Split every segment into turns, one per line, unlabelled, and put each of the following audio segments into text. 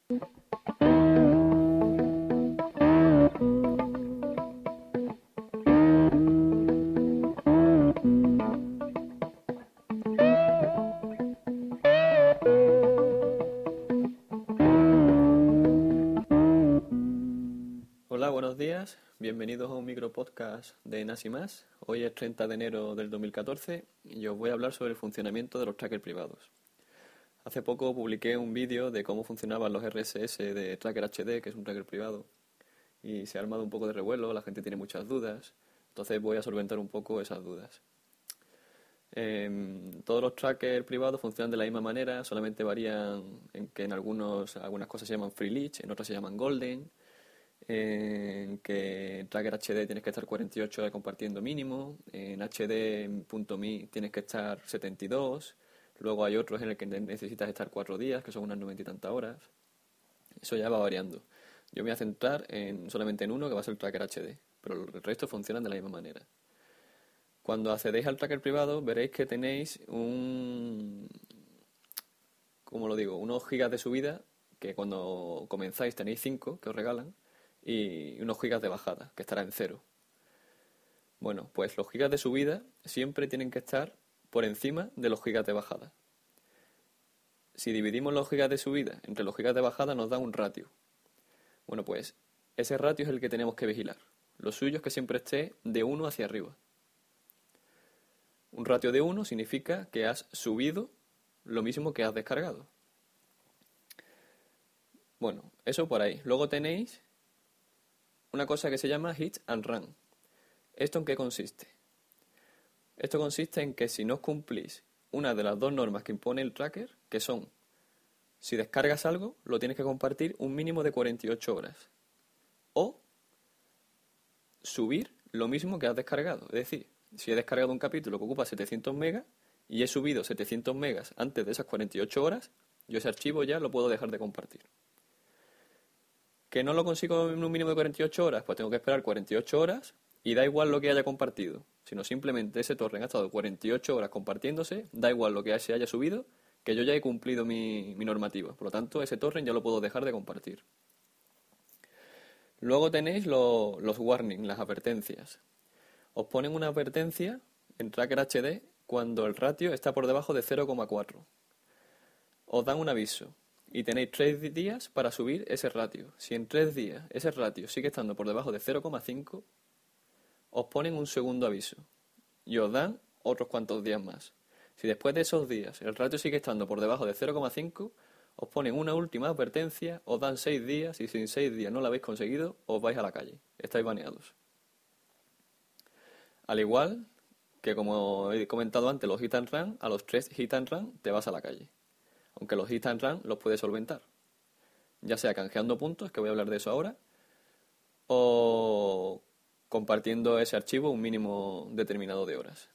Hola, buenos días. Bienvenidos a un micropodcast de Nas y Más. Hoy es 30 de enero del 2014 y os voy a hablar sobre el funcionamiento de los trackers privados. Hace poco publiqué un vídeo de cómo funcionaban los RSS de Tracker HD, que es un tracker privado, y se ha armado un poco de revuelo, la gente tiene muchas dudas, entonces voy a solventar un poco esas dudas. Todos los trackers privados funcionan de la misma manera, solamente varían en que en algunas cosas se llaman Free Leech, en otras se llaman Golden, en que en Tracker HD tienes que estar 48 horas compartiendo mínimo, en HD.me tienes que estar 72, luego hay otros en el que necesitas estar 4 días, que son unas 90 y tantas horas. Eso ya va variando. Yo me voy a centrar solamente en uno, que va a ser el Tracker HD, pero el resto funcionan de la misma manera. Cuando accedéis al tracker privado veréis que tenéis unos gigas de subida, que cuando comenzáis tenéis 5 que os regalan, y unos gigas de bajada, que estará en 0. Bueno, pues los gigas de subida siempre tienen que estar por encima de los gigas de bajada. Si dividimos los gigas de subida entre los gigas de bajada nos da un ratio. Bueno, pues ese ratio es el que tenemos que vigilar. Lo suyo es que siempre esté de 1 hacia arriba. Un ratio de 1 significa que has subido lo mismo que has descargado. Bueno, eso por ahí. Luego tenéis una cosa que se llama Hit and Run. ¿Esto en qué consiste? Esto consiste en que si no cumplís una de las dos normas que impone el tracker, que son, si descargas algo, lo tienes que compartir un mínimo de 48 horas. O subir lo mismo que has descargado. Es decir, si he descargado un capítulo que ocupa 700 megas y he subido 700 megas antes de esas 48 horas, yo ese archivo ya lo puedo dejar de compartir. ¿Que no lo consigo en un mínimo de 48 horas? Pues tengo que esperar 48 horas y da igual lo que haya compartido. Sino simplemente ese torrent ha estado 48 horas compartiéndose, da igual lo que se haya subido, que yo ya he cumplido mi normativa. Por lo tanto, ese torrent ya lo puedo dejar de compartir. Luego tenéis los warnings, las advertencias. Os ponen una advertencia en Tracker HD cuando el ratio está por debajo de 0,4. Os dan un aviso y tenéis 3 días para subir ese ratio. Si en 3 días ese ratio sigue estando por debajo de 0,5, os ponen un segundo aviso y os dan otros cuantos días más. Si después de esos días el ratio sigue estando por debajo de 0,5, os ponen una última advertencia, os dan 6 días y si en 6 días no lo habéis conseguido, os vais a la calle. Estáis baneados. Al igual que, como he comentado antes, los hit and run, a los 3 hit and run te vas a la calle. Aunque los hit and run los puedes solventar. Ya sea canjeando puntos, que voy a hablar de eso ahora, o compartiendo ese archivo un mínimo determinado de horas.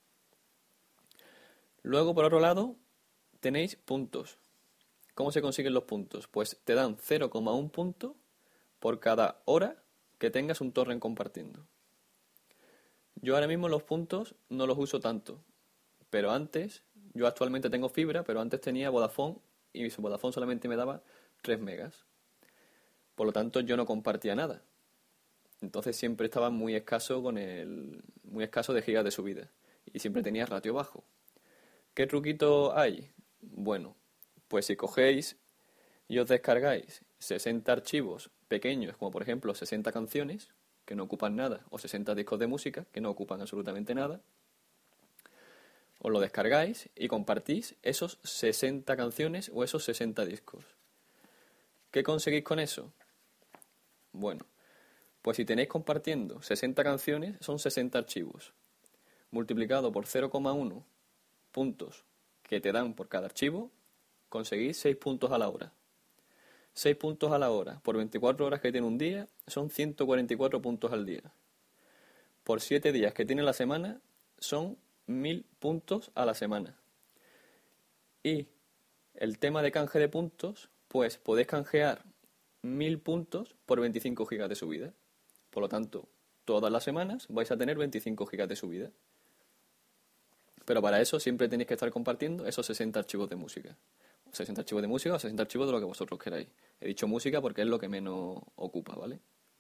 Luego, por otro lado, tenéis puntos. ¿Cómo se consiguen los puntos? Pues te dan 0,1 punto por cada hora que tengas un torrent compartiendo. Yo ahora mismo los puntos no los uso tanto, pero antes, yo actualmente tengo fibra, pero antes tenía Vodafone y Vodafone solamente me daba 3 megas. Por lo tanto, yo no compartía nada. Entonces siempre estaba muy escaso de gigas de subida y siempre tenía ratio bajo. ¿Qué truquito hay? Bueno, pues si cogéis y os descargáis 60 archivos pequeños, como por ejemplo 60 canciones, que no ocupan nada, o 60 discos de música, que no ocupan absolutamente nada, os lo descargáis y compartís esos 60 canciones o esos 60 discos. ¿Qué conseguís con eso? Bueno, pues si tenéis compartiendo 60 canciones, son 60 archivos. Multiplicado por 0,1 puntos que te dan por cada archivo, conseguís 6 puntos a la hora. 6 puntos a la hora por 24 horas que tiene un día son 144 puntos al día. Por 7 días que tiene la semana son 1000 puntos a la semana. Y el tema de canje de puntos, pues podéis canjear 1000 puntos por 25 gigas de subida. Por lo tanto, todas las semanas vais a tener 25 gigas de subida. Pero para eso siempre tenéis que estar compartiendo esos 60 archivos de música. 60 archivos de música o 60 archivos de lo que vosotros queráis. He dicho música porque es lo que menos ocupa, ¿vale?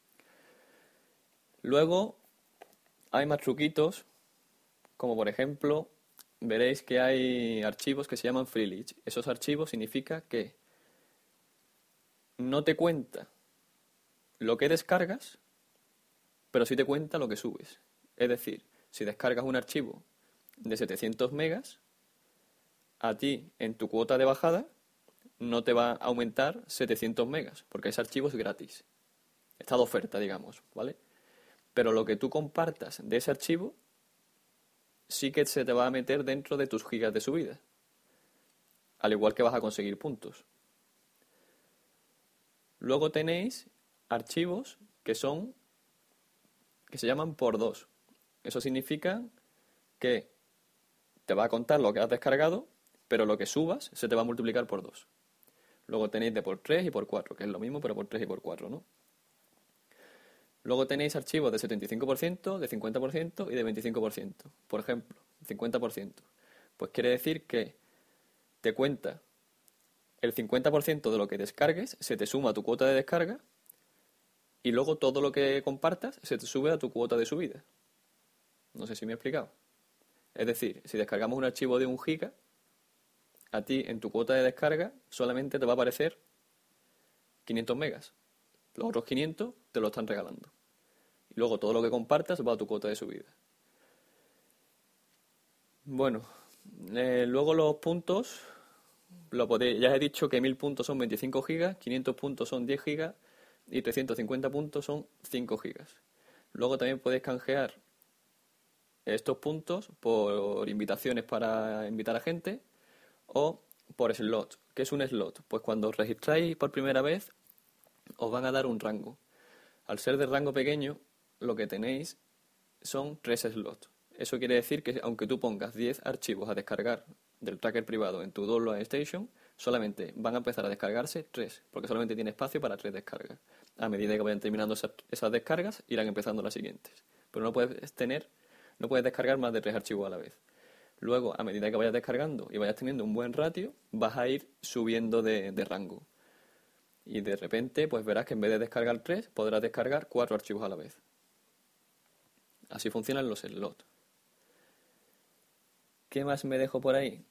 Luego hay más truquitos, como por ejemplo, veréis que hay archivos que se llaman FreeList. Esos archivos significa que no te cuenta lo que descargas, pero sí te cuenta lo que subes. Es decir, si descargas un archivo de 700 megas, a ti en tu cuota de bajada no te va a aumentar 700 megas, porque ese archivo es gratis. Está de oferta, digamos, ¿vale? Pero lo que tú compartas de ese archivo sí que se te va a meter dentro de tus gigas de subida. Al igual que vas a conseguir puntos. Luego tenéis archivos que se llaman por 2. Eso significa que te va a contar lo que has descargado, pero lo que subas se te va a multiplicar por 2. Luego tenéis de por 3 y por 4, que es lo mismo, pero por 3 y por 4, ¿no? Luego tenéis archivos de 75%, de 50% y de 25%. Por ejemplo, 50%. Pues quiere decir que te cuenta el 50% de lo que descargues, se te suma a tu cuota de descarga y luego todo lo que compartas se te sube a tu cuota de subida. No sé si me he explicado. Es decir, si descargamos un archivo de 1 giga, a ti en tu cuota de descarga solamente te va a aparecer 500 megas. Los otros 500 te lo están regalando. Y luego todo lo que compartas va a tu cuota de subida. Bueno, luego los puntos, ya he dicho que 1000 puntos son 25 gigas, 500 puntos son 10 gigas y 350 puntos son 5 gigas. Luego también puedes canjear estos puntos por invitaciones para invitar a gente o por slot. ¿Qué es un slot? Pues cuando os registráis por primera vez os van a dar un rango. Al ser de rango pequeño, lo que tenéis son 3 slots. Eso quiere decir que aunque tú pongas 10 archivos a descargar del tracker privado en tu Download Station, solamente van a empezar a descargarse 3, porque solamente tiene espacio para 3 descargas. A medida que vayan terminando esas descargas, irán empezando las siguientes. Pero no puedes descargar más de 3 archivos a la vez. Luego, a medida que vayas descargando y vayas teniendo un buen ratio, vas a ir subiendo de rango. Y de repente, pues verás que en vez de descargar 3, podrás descargar 4 archivos a la vez. Así funcionan los slots. ¿Qué más me dejo por ahí?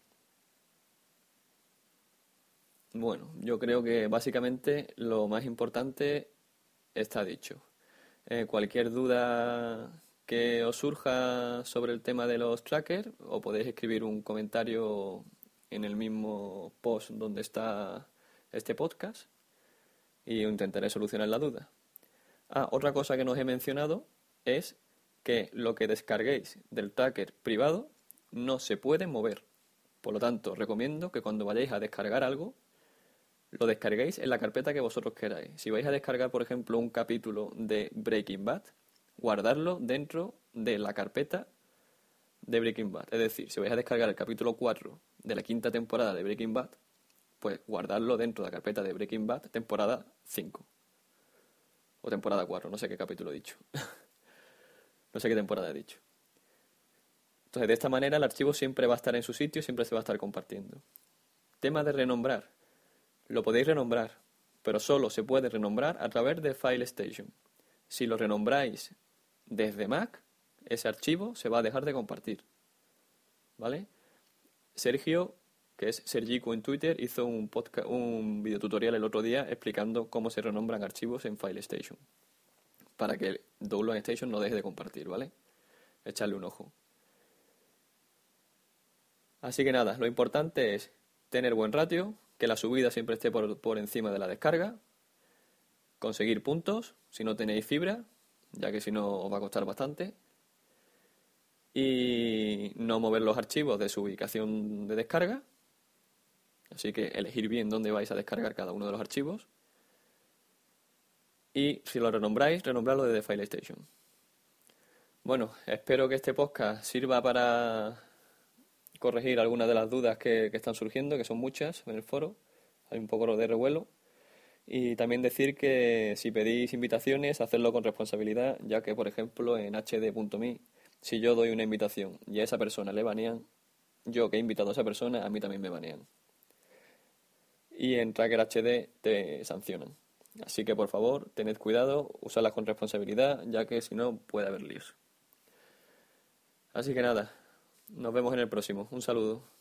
Bueno, yo creo que básicamente lo más importante está dicho. Cualquier duda que os surja sobre el tema de los trackers, o podéis escribir un comentario en el mismo post donde está este podcast y intentaré solucionar la duda. Otra cosa que no os he mencionado es que lo que descarguéis del tracker privado no se puede mover. Por lo tanto, recomiendo que cuando vayáis a descargar algo, lo descarguéis en la carpeta que vosotros queráis. Si vais a descargar, por ejemplo, un capítulo de Breaking Bad, guardarlo dentro de la carpeta de Breaking Bad. Es decir, si vais a descargar el capítulo 4 de la 5ª temporada de Breaking Bad, pues guardarlo dentro de la carpeta de Breaking Bad, temporada 5. O temporada 4, no sé qué capítulo he dicho. No sé qué temporada he dicho. Entonces, de esta manera el archivo siempre va a estar en su sitio, siempre se va a estar compartiendo. Tema de renombrar. Lo podéis renombrar, pero solo se puede renombrar a través de File Station. Si lo renombráis desde Mac, ese archivo se va a dejar de compartir. ¿Vale? Sergio, que es Sergico en Twitter, hizo un videotutorial el otro día explicando cómo se renombran archivos en File Station. Para que el Download Station no deje de compartir, ¿vale? Echarle un ojo. Así que nada, lo importante es tener buen ratio, que la subida siempre esté por encima de la descarga, conseguir puntos si no tenéis fibra, ya que si no os va a costar bastante, y no mover los archivos de su ubicación de descarga, así que elegir bien dónde vais a descargar cada uno de los archivos, y si lo renombráis, renombradlo desde File Station. Bueno, espero que este podcast sirva para corregir algunas de las dudas que están surgiendo, que son muchas en el foro. Hay un poco de revuelo. Y también decir que si pedís invitaciones, hacedlo con responsabilidad, ya que, por ejemplo, en hd.me, si yo doy una invitación y a esa persona le banean, yo que he invitado a esa persona, a mí también me banean. y en Tracker HD te sancionan. Así que por favor, tened cuidado, usadlas con responsabilidad, ya que si no puede haber líos. Así que nada, nos vemos en el próximo. Un saludo.